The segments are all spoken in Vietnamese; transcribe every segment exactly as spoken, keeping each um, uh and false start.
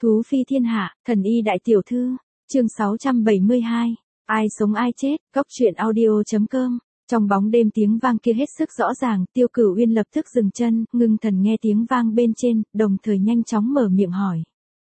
Thú phi thiên hạ, thần y đại tiểu thư, chương sáu trăm bảy mươi hai, ai sống ai chết, góc truyện audio chấm com. Trong bóng đêm tiếng vang kia hết sức rõ ràng, Tiêu Cửu Uyên lập tức dừng chân, ngưng thần nghe tiếng vang bên trên, đồng thời nhanh chóng mở miệng hỏi.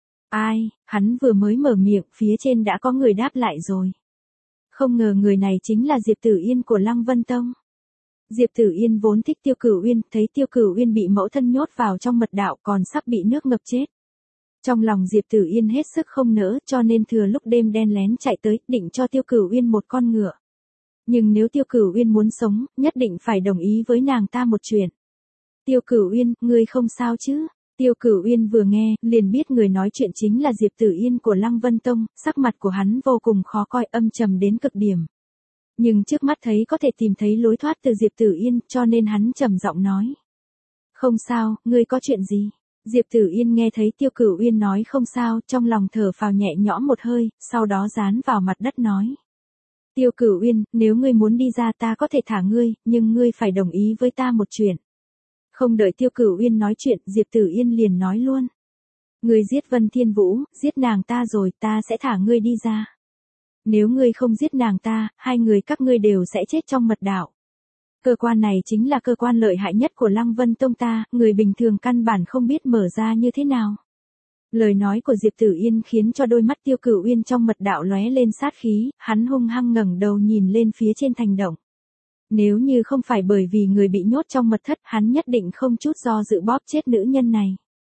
Ai, hắn vừa mới mở miệng, phía trên đã có người đáp lại rồi. Không ngờ người này chính là Diệp Tử Yên của Lăng Vân Tông. Diệp Tử Yên vốn thích Tiêu Cửu Uyên, thấy Tiêu Cửu Uyên bị mẫu thân nhốt vào trong mật đạo còn sắp bị nước ngập chết. Trong lòng Diệp Tử Yên hết sức không nỡ, cho nên thừa lúc đêm đen lén chạy tới, định cho Tiêu Cửu Uyên một con ngựa. Nhưng nếu Tiêu Cửu Uyên muốn sống, nhất định phải đồng ý với nàng ta một chuyện. Tiêu Cửu Uyên, ngươi không sao chứ? Tiêu Cửu Uyên vừa nghe, liền biết người nói chuyện chính là Diệp Tử Yên của Lăng Vân Tông, sắc mặt của hắn vô cùng khó coi, âm trầm đến cực điểm. Nhưng trước mắt thấy có thể tìm thấy lối thoát từ Diệp Tử Yên, cho nên hắn trầm giọng nói. Không sao, ngươi có chuyện gì? Diệp Tử Yên nghe thấy Tiêu Cửu Uyên nói không sao, trong lòng thở phào nhẹ nhõm một hơi, sau đó dán vào mặt đất nói. Tiêu Cửu Uyên, nếu ngươi muốn đi ra ta có thể thả ngươi, nhưng ngươi phải đồng ý với ta một chuyện. Không đợi Tiêu Cửu Uyên nói chuyện, Diệp Tử Yên liền nói luôn. Ngươi giết Vân Thiên Vũ, giết nàng ta rồi, ta sẽ thả ngươi đi ra. Nếu ngươi không giết nàng ta, hai người các ngươi đều sẽ chết trong mật đạo. Cơ quan này chính là cơ quan lợi hại nhất của Lăng Vân Tông ta, người bình thường căn bản không biết mở ra như thế nào. Lời nói của Diệp Tử Yên khiến cho đôi mắt Tiêu Cửu Uyên trong mật đạo lóe lên sát khí, hắn hung hăng ngẩng đầu nhìn lên phía trên thành động. Nếu như không phải bởi vì người bị nhốt trong mật thất, hắn nhất định không chút do dự bóp chết nữ nhân này.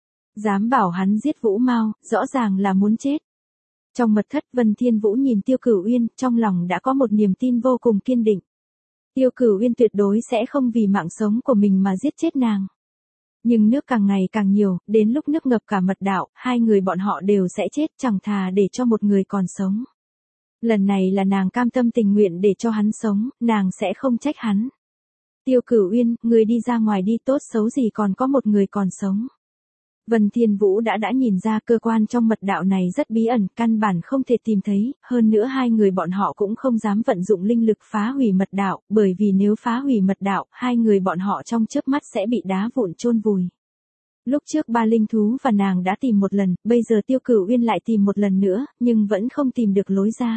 Dám bảo hắn giết Vũ Mao, rõ ràng là muốn chết. Trong mật thất, Vân Thiên Vũ nhìn Tiêu Cửu Uyên, trong lòng đã có một niềm tin vô cùng kiên định. Tiêu Cửu Uyên tuyệt đối sẽ không vì mạng sống của mình mà giết chết nàng. Nhưng nước càng ngày càng nhiều, đến lúc nước ngập cả mật đạo, hai người bọn họ đều sẽ chết, chẳng thà để cho một người còn sống. Lần này là nàng cam tâm tình nguyện để cho hắn sống, nàng sẽ không trách hắn. Tiêu Cửu Uyên, người đi ra ngoài đi, tốt xấu gì còn có một người còn sống. Vân Thiên Vũ đã đã nhìn ra cơ quan trong mật đạo này rất bí ẩn, căn bản không thể tìm thấy, hơn nữa hai người bọn họ cũng không dám vận dụng linh lực phá hủy mật đạo, bởi vì nếu phá hủy mật đạo, hai người bọn họ trong chớp mắt sẽ bị đá vụn chôn vùi. Lúc trước ba linh thú và nàng đã tìm một lần, bây giờ Tiêu Cửu Uyên lại tìm một lần nữa, nhưng vẫn không tìm được lối ra.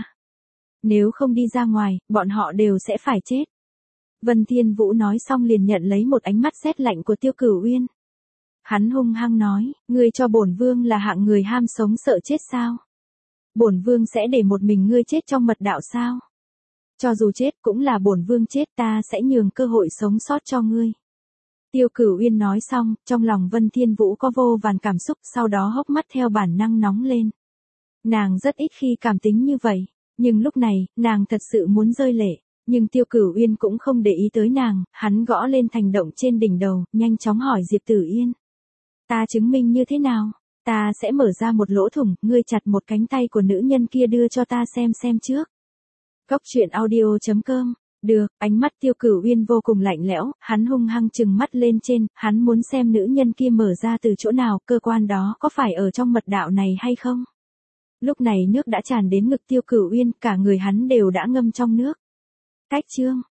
Nếu không đi ra ngoài, bọn họ đều sẽ phải chết. Vân Thiên Vũ nói xong liền nhận lấy một ánh mắt sét lạnh của Tiêu Cửu Uyên. Hắn hung hăng nói, ngươi cho bổn vương là hạng người ham sống sợ chết sao? Bổn vương sẽ để một mình ngươi chết trong mật đạo sao? Cho dù chết cũng là bổn vương chết, ta sẽ nhường cơ hội sống sót cho ngươi. Tiêu Cửu Uyên nói xong, trong lòng Vân Thiên Vũ có vô vàn cảm xúc, sau đó hốc mắt theo bản năng nóng lên. Nàng rất ít khi cảm tính như vậy, nhưng lúc này, nàng thật sự muốn rơi lệ. Nhưng Tiêu Cửu Uyên cũng không để ý tới nàng, hắn gõ lên thành động trên đỉnh đầu, nhanh chóng hỏi Diệp Tử Yên. Ta chứng minh như thế nào? Ta sẽ mở ra một lỗ thủng, ngươi chặt một cánh tay của nữ nhân kia đưa cho ta xem xem trước. Góc truyện audio chấm com. Được, ánh mắt Tiêu Cửu Uyên vô cùng lạnh lẽo, hắn hung hăng trừng mắt lên trên, hắn muốn xem nữ nhân kia mở ra từ chỗ nào, cơ quan đó có phải ở trong mật đạo này hay không? Lúc này nước đã tràn đến ngực Tiêu Cửu Uyên, cả người hắn đều đã ngâm trong nước. Cách chương